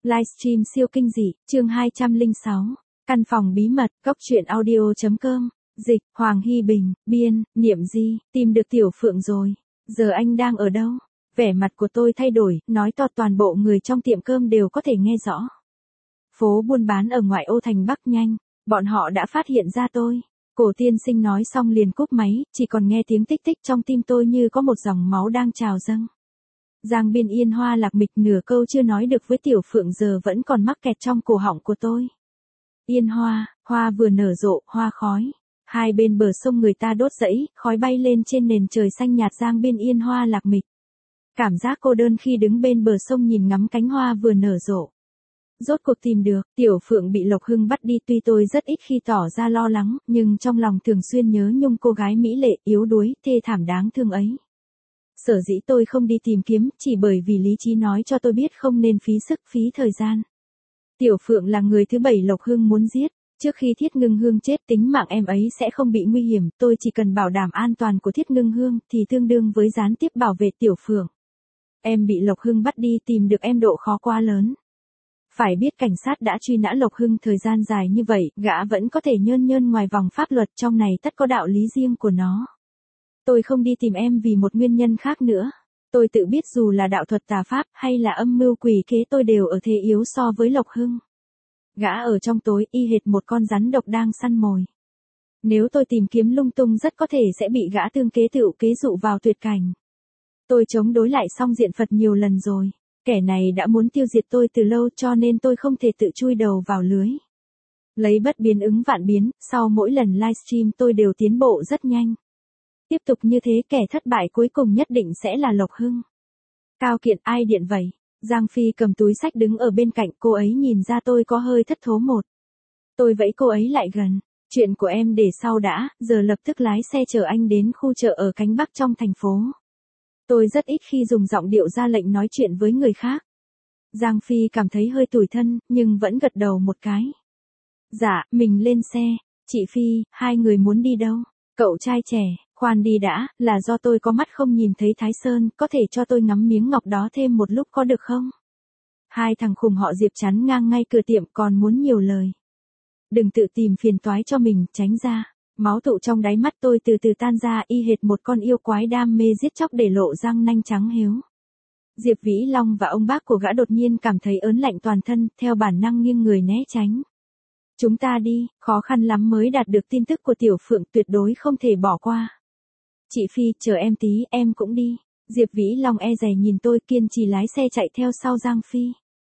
Livestream siêu kinh dị, chương 206. Căn phòng bí mật, góc truyện audio.com. Dịch, Hoàng Hy Bình, biên, Niệm Di, tìm được Tiểu Phượng rồi. Giờ anh đang ở đâu? Vẻ mặt của tôi thay đổi, nói to toàn bộ người trong tiệm cơm đều có thể nghe rõ. Phố buôn bán ở ngoại ô thành Bắc nhanh, bọn họ đã phát hiện ra tôi. Cổ tiên sinh nói xong liền cúp máy, chỉ còn nghe tiếng tích tích trong tim tôi như có một dòng máu đang trào dâng. Giang Biên Yên Hoa lạc mịch nửa câu chưa nói được với Tiểu Phượng giờ vẫn còn mắc kẹt trong cổ họng của tôi. Yên Hoa, hoa vừa nở rộ, hoa khói. Hai bên bờ sông người ta đốt giẫy, khói bay lên trên nền trời xanh nhạt. Giang Biên Yên Hoa lạc mịch. Cảm giác cô đơn khi đứng bên bờ sông nhìn ngắm cánh hoa vừa nở rộ. Rốt cuộc tìm được, Tiểu Phượng bị Lộc Hưng bắt đi, tuy tôi rất ít khi tỏ ra lo lắng, nhưng trong lòng thường xuyên nhớ nhung cô gái mỹ lệ, yếu đuối, thê thảm đáng thương ấy. Sở dĩ tôi không đi tìm kiếm, chỉ bởi vì lý trí nói cho tôi biết không nên phí sức phí thời gian. Tiểu Phượng là người thứ 7 Lộc Hưng muốn giết. Trước khi Thiết Ngưng Hương chết, tính mạng em ấy sẽ không bị nguy hiểm, tôi chỉ cần bảo đảm an toàn của Thiết Ngưng Hương thì tương đương với gián tiếp bảo vệ Tiểu Phượng. Em bị Lộc Hưng bắt đi, tìm được em độ khó quá lớn. Phải biết cảnh sát đã truy nã Lộc Hưng thời gian dài như vậy, gã vẫn có thể nhơn nhơn ngoài vòng pháp luật, trong này tất có đạo lý riêng của nó. Tôi không đi tìm em vì một nguyên nhân khác nữa. Tôi tự biết dù là đạo thuật tà pháp hay là âm mưu quỷ kế tôi đều ở thế yếu so với Lộc Hưng. Gã ở trong tối y hệt một con rắn độc đang săn mồi. Nếu tôi tìm kiếm lung tung rất có thể sẽ bị gã tương kế tựu kế dụ vào tuyệt cảnh. Tôi chống đối lại xong diện Phật nhiều lần rồi. Kẻ này đã muốn tiêu diệt tôi từ lâu cho nên tôi không thể tự chui đầu vào lưới. Lấy bất biến ứng vạn biến, sau mỗi lần livestream tôi đều tiến bộ rất nhanh. Tiếp tục như thế kẻ thất bại cuối cùng nhất định sẽ là Lộc Hưng. Cao Kiện, ai điện vậy? Giang Phi cầm túi sách đứng ở bên cạnh, cô ấy nhìn ra tôi có hơi thất thố một. Tôi vẫy cô ấy lại gần. Chuyện của em để sau đã, giờ lập tức lái xe chở anh đến khu chợ ở cánh Bắc trong thành phố. Tôi rất ít khi dùng giọng điệu ra lệnh nói chuyện với người khác. Giang Phi cảm thấy hơi tủi thân, nhưng vẫn gật đầu một cái. Dạ, mình lên xe. Chị Phi, hai người muốn đi đâu? Cậu trai trẻ, khoan đi đã, là do tôi có mắt không nhìn thấy Thái Sơn, có thể cho tôi ngắm miếng ngọc đó thêm một lúc có được không? Hai thằng khùng họ Diệp chắn ngang ngay cửa tiệm còn muốn nhiều lời. Đừng tự tìm phiền toái cho mình, tránh ra. Máu tụ trong đáy mắt tôi từ từ tan ra y hệt một con yêu quái đam mê giết chóc để lộ răng nanh trắng héo. Diệp Vĩ Long và ông bác của gã đột nhiên cảm thấy ớn lạnh toàn thân, theo bản năng nghiêng người né tránh. Chúng ta đi, khó khăn lắm mới đạt được tin tức của Tiểu Phượng, tuyệt đối không thể bỏ qua. Chị Phi, chờ em tí, em cũng đi. Diệp Vĩ Long e dè nhìn tôi, kiên trì lái xe chạy theo sau Giang Phi.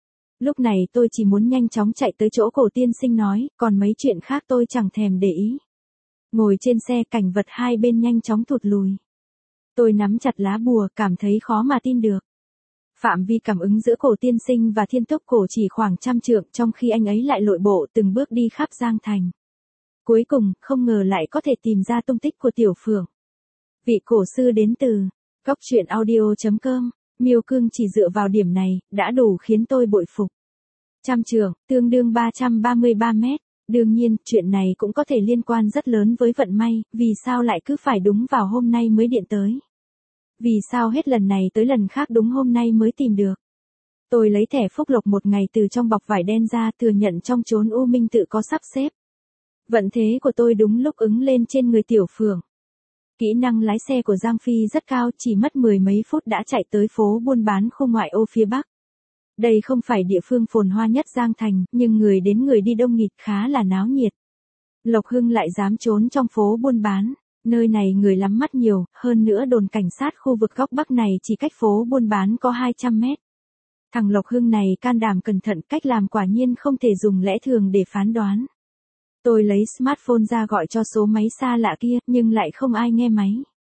Lúc này tôi chỉ muốn nhanh chóng chạy tới chỗ cổ tiên sinh nói, còn mấy chuyện khác tôi chẳng thèm để ý. Ngồi trên xe, cảnh vật hai bên nhanh chóng thụt lùi. Tôi nắm chặt lá bùa, cảm thấy khó mà tin được. Phạm vi cảm ứng giữa cổ tiên sinh và Thiên Tốc Cổ chỉ khoảng 100 trượng, trong khi anh ấy lại lội bộ từng bước đi khắp Giang Thành. Cuối cùng, không ngờ lại có thể tìm ra tung tích của Tiểu Phượng. Vị cổ sư đến từ góc truyện audio.com, Miêu Cương chỉ dựa vào điểm này, đã đủ khiến tôi bội phục. 100 trượng, tương đương 333 mét. Đương nhiên, chuyện này cũng có thể liên quan rất lớn với vận may, vì sao lại cứ phải đúng vào hôm nay mới điện tới. Vì sao hết lần này tới lần khác đúng hôm nay mới tìm được. Tôi lấy thẻ phúc lộc một ngày từ trong bọc vải đen ra, thừa nhận trong chốn u minh tự có sắp xếp. Vận thế của tôi đúng lúc ứng lên trên người Tiểu Phượng. Kỹ năng lái xe của Giang Phi rất cao, chỉ mất mười mấy phút đã chạy tới phố buôn bán khu ngoại ô phía Bắc. Đây không phải địa phương phồn hoa nhất Giang Thành, nhưng người đến người đi đông nghịt, khá là náo nhiệt. Lộc Hưng lại dám trốn trong phố buôn bán. Nơi này người lắm mắt nhiều, hơn nữa đồn cảnh sát khu vực góc Bắc này chỉ cách phố buôn bán có 200 mét. Thằng Lộc Hưng này can đảm cẩn thận, cách làm quả nhiên không thể dùng lẽ thường để phán đoán. Tôi lấy smartphone ra gọi cho số máy xa lạ kia, nhưng lại không ai nghe máy.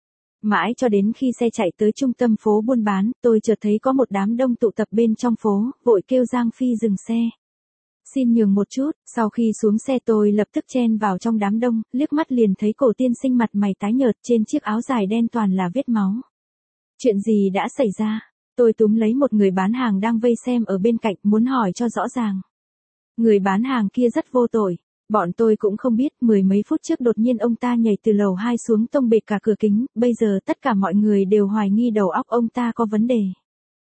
Mãi cho đến khi xe chạy tới trung tâm phố buôn bán, tôi chợt thấy có một đám đông tụ tập bên trong phố, vội kêu Giang Phi dừng xe. Xin nhường một chút, sau khi xuống xe tôi lập tức chen vào trong đám đông, liếc mắt liền thấy cổ tiên sinh mặt mày tái nhợt, trên chiếc áo dài đen toàn là vết máu. Chuyện gì đã xảy ra? Tôi túm lấy một người bán hàng đang vây xem ở bên cạnh, muốn hỏi cho rõ ràng. Người bán hàng kia rất vô tội. Bọn tôi cũng không biết, mười mấy phút trước đột nhiên ông ta nhảy từ lầu 2 xuống tông bệt cả cửa kính, bây giờ tất cả mọi người đều hoài nghi đầu óc ông ta có vấn đề.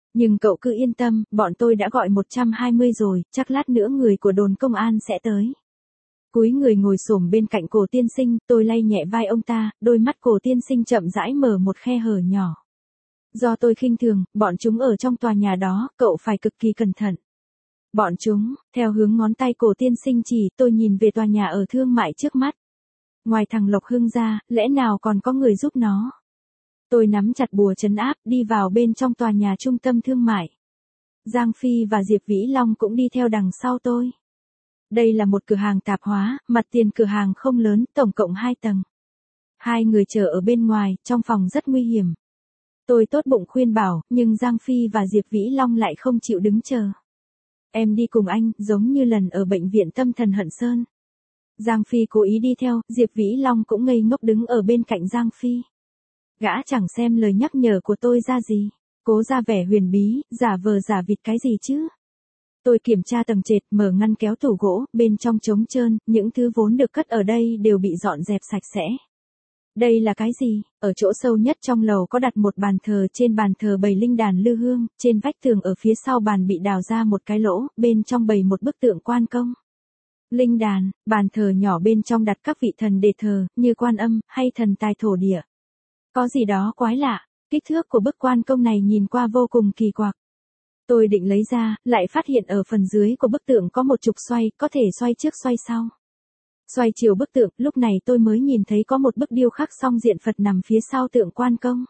Nhưng cậu cứ yên tâm, bọn tôi đã gọi 120 rồi, chắc lát nữa người của đồn công an sẽ tới. Cúi người ngồi xổm bên cạnh Cổ tiên sinh, tôi lay nhẹ vai ông ta, đôi mắt Cổ tiên sinh chậm rãi mở một khe hở nhỏ. Do tôi khinh thường, bọn chúng ở trong tòa nhà đó, cậu phải cực kỳ cẩn thận. Bọn chúng, theo hướng ngón tay Cổ tiên sinh chỉ, tôi nhìn về tòa nhà ở thương mại trước mắt. Ngoài thằng Lộc Hưng ra, lẽ nào còn có người giúp nó? Tôi nắm chặt bùa trấn áp, đi vào bên trong tòa nhà trung tâm thương mại. Giang Phi và Diệp Vĩ Long cũng đi theo đằng sau tôi. Đây là một cửa hàng tạp hóa, mặt tiền cửa hàng không lớn, tổng cộng 2 tầng. 2 người chờ ở bên ngoài, trong phòng rất nguy hiểm. Tôi tốt bụng khuyên bảo, nhưng Giang Phi và Diệp Vĩ Long lại không chịu đứng chờ. Em đi cùng anh, giống như lần ở bệnh viện tâm thần Hận Sơn. Giang Phi cố ý đi theo, Diệp Vĩ Long cũng ngây ngốc đứng ở bên cạnh Giang Phi. Gã chẳng xem lời nhắc nhở của tôi ra gì, cố ra vẻ huyền bí, giả vờ giả vịt cái gì chứ. Tôi kiểm tra tầng trệt, mở ngăn kéo tủ gỗ, bên trong trống trơn, những thứ vốn được cất ở đây đều bị dọn dẹp sạch sẽ. Đây là cái gì? Ở chỗ sâu nhất trong lầu có đặt một bàn thờ, trên bàn thờ bày linh đàn lư hương, trên vách tường ở phía sau bàn bị đào ra một cái lỗ, bên trong bày một bức tượng Quan Công. Linh đàn, bàn thờ nhỏ bên trong đặt các vị thần để thờ, như Quan Âm, hay thần tài thổ địa. Có gì đó quái lạ, kích thước của bức Quan Công này nhìn qua vô cùng kỳ quặc. Tôi định lấy ra, lại phát hiện ở phần dưới của bức tượng có một trục xoay, có thể xoay trước xoay sau. Xoay chiều bức tượng, lúc này tôi mới nhìn thấy có một bức điêu khắc song diện Phật nằm phía sau tượng Quan Công.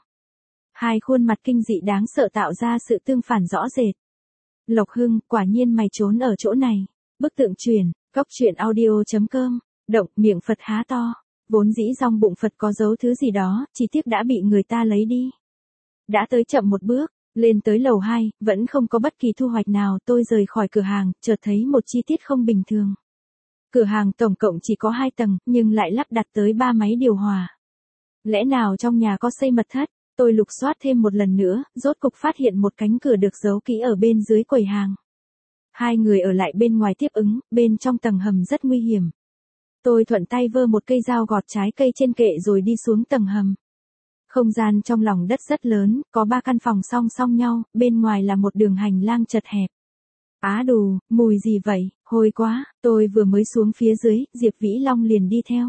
2 khuôn mặt kinh dị đáng sợ tạo ra sự tương phản rõ rệt. Lộc Hưng, quả nhiên mày trốn ở chỗ này. Bức tượng truyền, góc truyện audio.com, động, miệng Phật há to. Vốn dĩ trong bụng Phật có giấu thứ gì đó, chỉ tiếc đã bị người ta lấy đi. Đã tới chậm một bước, lên tới lầu 2, vẫn không có bất kỳ thu hoạch nào, tôi rời khỏi cửa hàng, chợt thấy một chi tiết không bình thường. Cửa hàng tổng cộng chỉ có 2 tầng, nhưng lại lắp đặt tới 3 máy điều hòa. Lẽ nào trong nhà có xây mật thất? Tôi lục soát thêm một lần nữa, rốt cục phát hiện một cánh cửa được giấu kỹ ở bên dưới quầy hàng. 2 người ở lại bên ngoài tiếp ứng, bên trong tầng hầm rất nguy hiểm. Tôi thuận tay vơ một cây dao gọt trái cây trên kệ rồi đi xuống tầng hầm. Không gian trong lòng đất rất lớn, có 3 căn phòng song song nhau, bên ngoài là một đường hành lang chật hẹp. Á đù, mùi gì vậy, hôi quá, tôi vừa mới xuống phía dưới, Diệp Vĩ Long liền đi theo.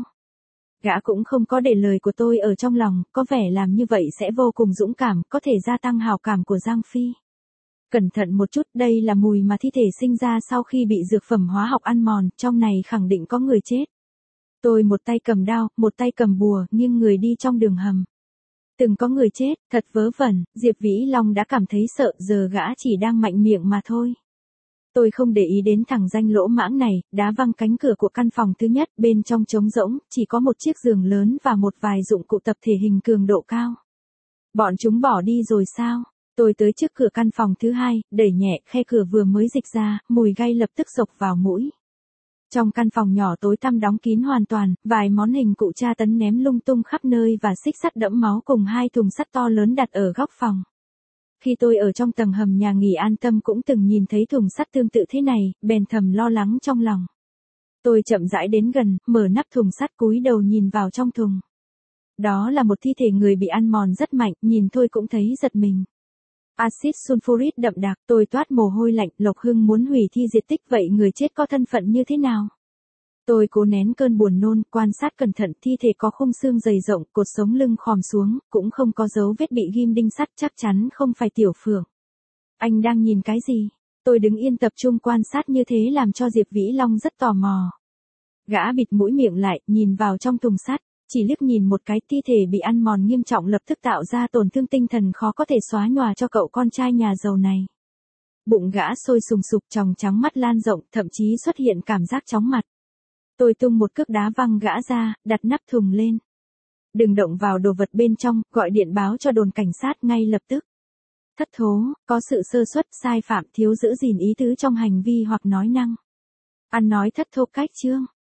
Gã cũng không có để lời của tôi ở trong lòng, có vẻ làm như vậy sẽ vô cùng dũng cảm, có thể gia tăng hào cảm của Giang Phi. Cẩn thận một chút, đây là mùi mà thi thể sinh ra sau khi bị dược phẩm hóa học ăn mòn, trong này khẳng định có người chết. Tôi một tay cầm đao, một tay cầm bùa, nghiêng người đi trong đường hầm. Từng có người chết, thật vớ vẩn, Diệp Vĩ Long đã cảm thấy sợ, giờ gã chỉ đang mạnh miệng mà thôi. Tôi không để ý đến thằng danh lỗ mãng này, đá văng cánh cửa của căn phòng thứ nhất, bên trong trống rỗng, chỉ có một chiếc giường lớn và một vài dụng cụ tập thể hình cường độ cao. Bọn chúng bỏ đi rồi sao? Tôi tới trước cửa căn phòng thứ 2, đẩy nhẹ, khe cửa vừa mới dịch ra, mùi gay lập tức xộc vào mũi. Trong căn phòng nhỏ tối tăm đóng kín hoàn toàn, vài món hình cụ tra tấn ném lung tung khắp nơi và xích sắt đẫm máu cùng 2 thùng sắt to lớn đặt ở góc phòng. Khi tôi ở trong tầng hầm nhà nghỉ An Tâm cũng từng nhìn thấy thùng sắt tương tự thế này, bèn thầm lo lắng trong lòng. Tôi chậm rãi đến gần, mở nắp thùng sắt cúi đầu nhìn vào trong thùng. Đó là một thi thể người bị ăn mòn rất mạnh, nhìn thôi cũng thấy giật mình. Axit sulfuric đậm đặc, tôi toát mồ hôi lạnh, Lộc Hưng muốn hủy thi diệt tích, vậy người chết có thân phận như thế nào? Tôi cố nén cơn buồn nôn, quan sát cẩn thận, thi thể có khung xương dày rộng, cột sống lưng khòm xuống, cũng không có dấu vết bị ghim đinh sắt, chắc chắn không phải Tiểu Phượng. Anh đang nhìn cái gì? Tôi đứng yên tập trung quan sát như thế làm cho Diệp Vĩ Long rất tò mò. Gã bịt mũi miệng lại, nhìn vào trong thùng sắt, chỉ liếc nhìn một cái, thi thể bị ăn mòn nghiêm trọng lập tức tạo ra tổn thương tinh thần khó có thể xóa nhòa cho cậu con trai nhà giàu này. Bụng gã sôi sùng sục, tròng trắng mắt lan rộng, thậm chí xuất hiện cảm giác chóng mặt. Tôi tung một cước đá văng gã ra, đặt nắp thùng lên. Đừng động vào đồ vật bên trong, gọi điện báo cho đồn cảnh sát ngay lập tức. Thất thố, có sự sơ suất, sai phạm, thiếu giữ gìn ý tứ trong hành vi hoặc nói năng. Ăn nói thất thố cách chương.